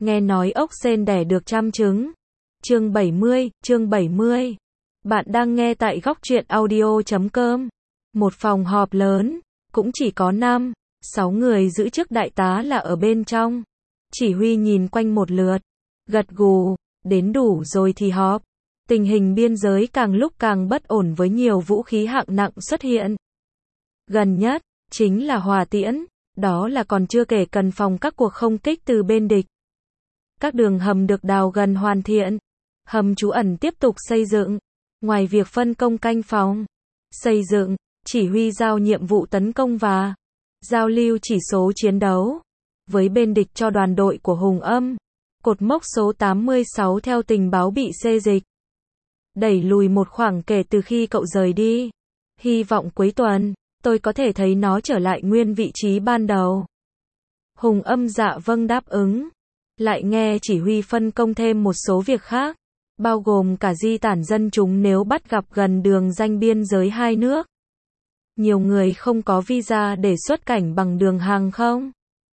nghe nói ốc sên đẻ được trăm trứng. Chương 70. Bạn đang nghe tại góc truyện audio.com. Một phòng họp lớn, cũng chỉ có 5-6 người giữ chức đại tá là ở bên trong. Chỉ huy nhìn quanh một lượt, gật gù, đến đủ rồi thì họp. Tình hình biên giới càng lúc càng bất ổn với nhiều vũ khí hạng nặng xuất hiện. Gần nhất, chính là hỏa tiễn, đó là còn chưa kể cần phòng các cuộc không kích từ bên địch. Các đường hầm được đào gần hoàn thiện, hầm trú ẩn tiếp tục xây dựng. Ngoài việc phân công canh phòng, xây dựng, chỉ huy giao nhiệm vụ tấn công và giao lưu chỉ số chiến đấu với bên địch cho đoàn đội của Hùng Âm. Cột mốc số 86 theo tình báo bị xê dịch, đẩy lùi một khoảng kể từ khi cậu rời đi. Hy vọng cuối tuần, tôi có thể thấy nó trở lại nguyên vị trí ban đầu. Hùng Âm dạ vâng đáp ứng. Lại nghe chỉ huy phân công thêm một số việc khác, bao gồm cả di tản dân chúng nếu bắt gặp gần đường ranh biên giới hai nước. Nhiều người không có visa để xuất cảnh bằng đường hàng không,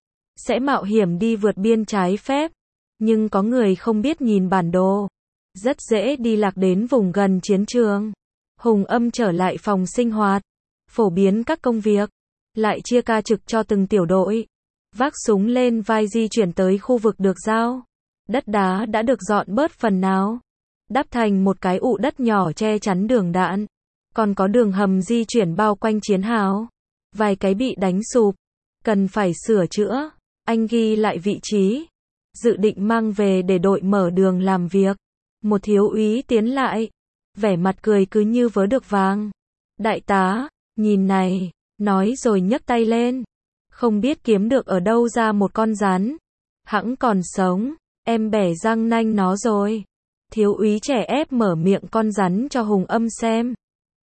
sẽ mạo hiểm đi vượt biên trái phép, nhưng có người không biết nhìn bản đồ, rất dễ đi lạc đến vùng gần chiến trường. Hùng Âm trở lại phòng sinh hoạt, phổ biến các công việc, lại chia ca trực cho từng tiểu đội. Vác súng lên vai di chuyển tới khu vực được giao. Đất đá đã được dọn bớt phần nào, đắp thành một cái ụ đất nhỏ che chắn đường đạn. Còn có đường hầm di chuyển bao quanh chiến hào, vài cái bị đánh sụp, cần phải sửa chữa. Anh ghi lại vị trí, dự định mang về để đội mở đường làm việc. Một thiếu úy tiến lại, vẻ mặt cười cứ như vớ được vàng. Đại tá, nhìn này, nói rồi nhấc tay lên. Không biết kiếm được ở đâu ra một con rắn. Hẵng còn sống, em bẻ răng nanh nó rồi. Thiếu úy trẻ ép mở miệng con rắn cho Hùng Âm xem.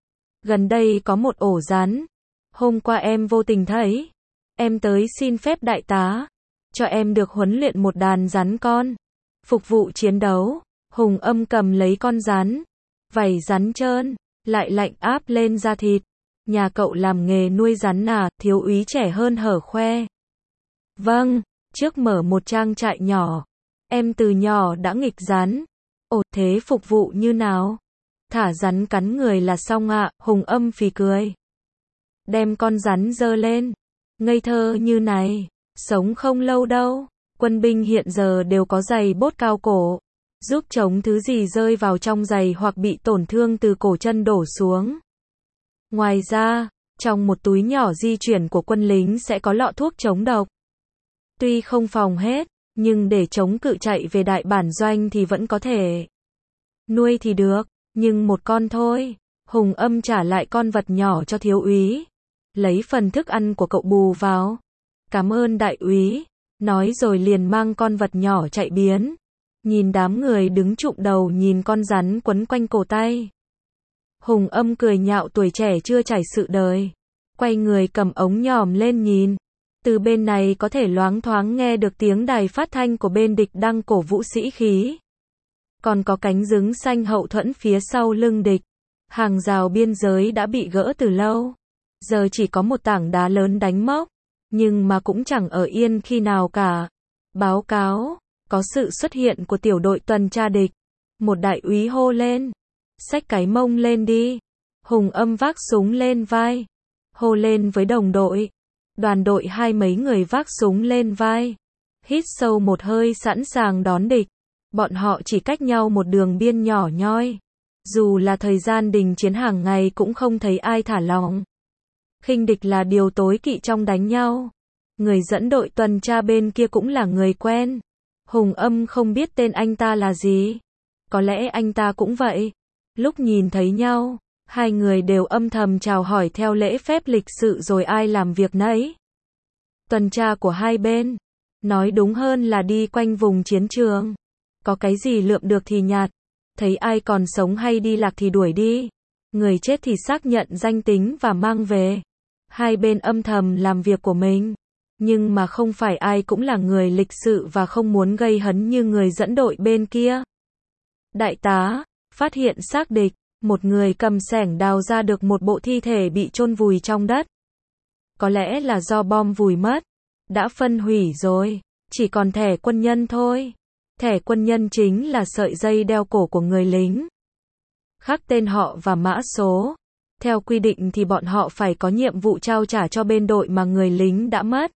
Gần đây có một ổ rắn. Hôm qua em vô tình thấy. Em tới xin phép đại tá, cho em được huấn luyện một đàn rắn con, phục vụ chiến đấu. Hùng Âm cầm lấy con rắn, vảy rắn trơn, lại lạnh áp lên da thịt. Nhà cậu làm nghề nuôi rắn à? Thiếu úy trẻ hơn hở khoe. Vâng, trước mở một trang trại nhỏ. Em từ nhỏ đã nghịch rắn. Ồ, thế phục vụ như nào? Thả rắn cắn người là xong ạ. Hùng Âm phì cười. Đem con rắn giơ lên. Ngây thơ như này, sống không lâu đâu. Quân binh hiện giờ đều có giày bốt cao cổ, giúp chống thứ gì rơi vào trong giày hoặc bị tổn thương từ cổ chân đổ xuống. Ngoài ra, trong một túi nhỏ di chuyển của quân lính sẽ có lọ thuốc chống độc. Tuy không phòng hết, nhưng để chống cự chạy về đại bản doanh thì vẫn có thể. Nuôi thì được, nhưng một con thôi. Hùng Âm trả lại con vật nhỏ cho thiếu úy. Lấy phần thức ăn của cậu bù vào. Cảm ơn đại úy. Nói rồi liền mang con vật nhỏ chạy biến. Nhìn đám người đứng trụm đầu nhìn con rắn quấn quanh cổ tay. Hùng Âm cười nhạo tuổi trẻ chưa trải sự đời. Quay người cầm ống nhòm lên nhìn. Từ bên này có thể loáng thoáng nghe được tiếng đài phát thanh của bên địch đang cổ vũ sĩ khí. Còn có cánh rừng xanh hậu thuẫn phía sau lưng địch. Hàng rào biên giới đã bị gỡ từ lâu. Giờ chỉ có một tảng đá lớn đánh mốc. Nhưng mà cũng chẳng ở yên khi nào cả. Báo cáo, có sự xuất hiện của tiểu đội tuần tra địch. Một đại úy hô lên. Xách cái mông lên đi. Hùng Âm vác súng lên vai, hô lên với đồng đội. Đoàn đội hai mấy người vác súng lên vai, hít sâu một hơi sẵn sàng đón địch. Bọn họ chỉ cách nhau một đường biên nhỏ nhoi. Dù là thời gian đình chiến hàng ngày cũng không thấy ai thả lỏng. Khinh địch là điều tối kỵ trong đánh nhau. Người dẫn đội tuần tra bên kia cũng là người quen. Hùng Âm không biết tên anh ta là gì. Có lẽ anh ta cũng vậy. Lúc nhìn thấy nhau, hai người đều âm thầm chào hỏi theo lễ phép lịch sự rồi ai làm việc nấy. Tuần tra của hai bên, nói đúng hơn là đi quanh vùng chiến trường. Có cái gì lượm được thì nhặt, thấy ai còn sống hay đi lạc thì đuổi đi. Người chết thì xác nhận danh tính và mang về. Hai bên âm thầm làm việc của mình. Nhưng mà không phải ai cũng là người lịch sự và không muốn gây hấn như người dẫn đội bên kia. Đại tá, phát hiện xác địch, một người cầm xẻng đào ra được một bộ thi thể bị chôn vùi trong đất. Có lẽ là do bom vùi mất, đã phân hủy rồi. chỉ còn thẻ quân nhân thôi. Thẻ quân nhân chính là sợi dây đeo cổ của người lính. Khắc tên họ và mã số. Theo quy định thì bọn họ phải có nhiệm vụ trao trả cho bên đội mà người lính đã mất.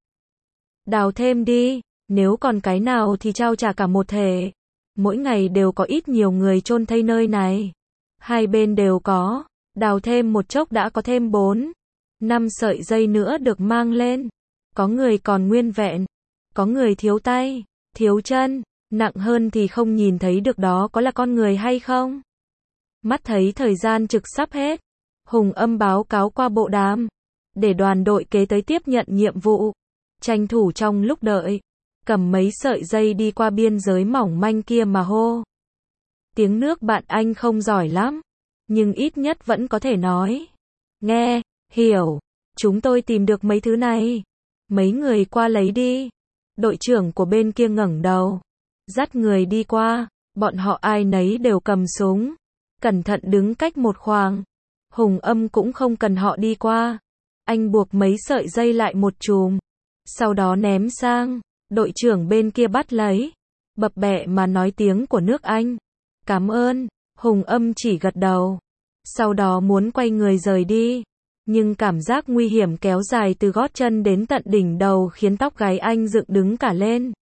Đào thêm đi, nếu còn cái nào thì trao trả cả một thể. Mỗi ngày đều có ít nhiều người chôn thây nơi này. Hai bên đều có, đào thêm một chốc đã có thêm 4, 5 sợi dây nữa được mang lên. Có người còn nguyên vẹn, có người thiếu tay, thiếu chân, nặng hơn thì không nhìn thấy được đó có là con người hay không. Mắt thấy thời gian trực sắp hết, Hùng Âm báo cáo qua bộ đàm, để đoàn đội kế tới tiếp nhận nhiệm vụ. Tranh thủ trong lúc đợi, cầm mấy sợi dây đi qua biên giới mỏng manh kia mà hô. Tiếng nước bạn anh không giỏi lắm, nhưng ít nhất vẫn có thể nói. Nghe, hiểu, chúng tôi tìm được mấy thứ này. Mấy người qua lấy đi. Đội trưởng của bên kia ngẩng đầu, dắt người đi qua, bọn họ ai nấy đều cầm súng, cẩn thận đứng cách một khoảng. Hùng Âm cũng không cần họ đi qua. Anh buộc mấy sợi dây lại một chùm, sau đó ném sang. Đội trưởng bên kia bắt lấy, bập bẹ mà nói tiếng của nước Anh. Cảm ơn. Hùng Âm chỉ gật đầu, sau đó muốn quay người rời đi, nhưng cảm giác nguy hiểm kéo dài từ gót chân đến tận đỉnh đầu khiến tóc gáy anh dựng đứng cả lên.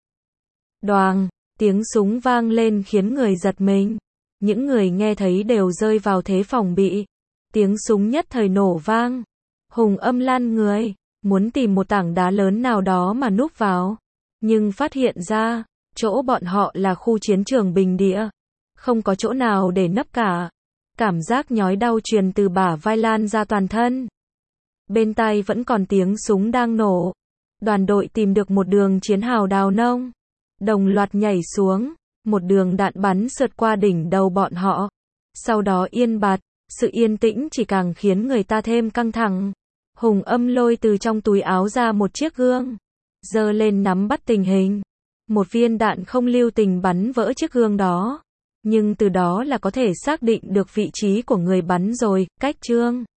Đoàng, tiếng súng vang lên khiến người giật mình. Những người nghe thấy đều rơi vào thế phòng bị. Tiếng súng nhất thời nổ vang. Hùng Âm lăn người, muốn tìm một tảng đá lớn nào đó mà núp vào, nhưng phát hiện ra, chỗ bọn họ là khu chiến trường bình địa, không có chỗ nào để nấp cả. Cảm giác nhói đau truyền từ bả vai lan ra toàn thân. Bên tai vẫn còn tiếng súng đang nổ. Đoàn đội tìm được một đường chiến hào đào nông, đồng loạt nhảy xuống, một đường đạn bắn sượt qua đỉnh đầu bọn họ. Sau đó yên bặt, sự yên tĩnh chỉ càng khiến người ta thêm căng thẳng. Hùng Âm lôi từ trong túi áo ra một chiếc gương, giơ lên nắm bắt tình hình. Một viên đạn không lưu tình bắn vỡ chiếc gương đó, nhưng từ đó là có thể xác định được vị trí của người bắn rồi. Cách chương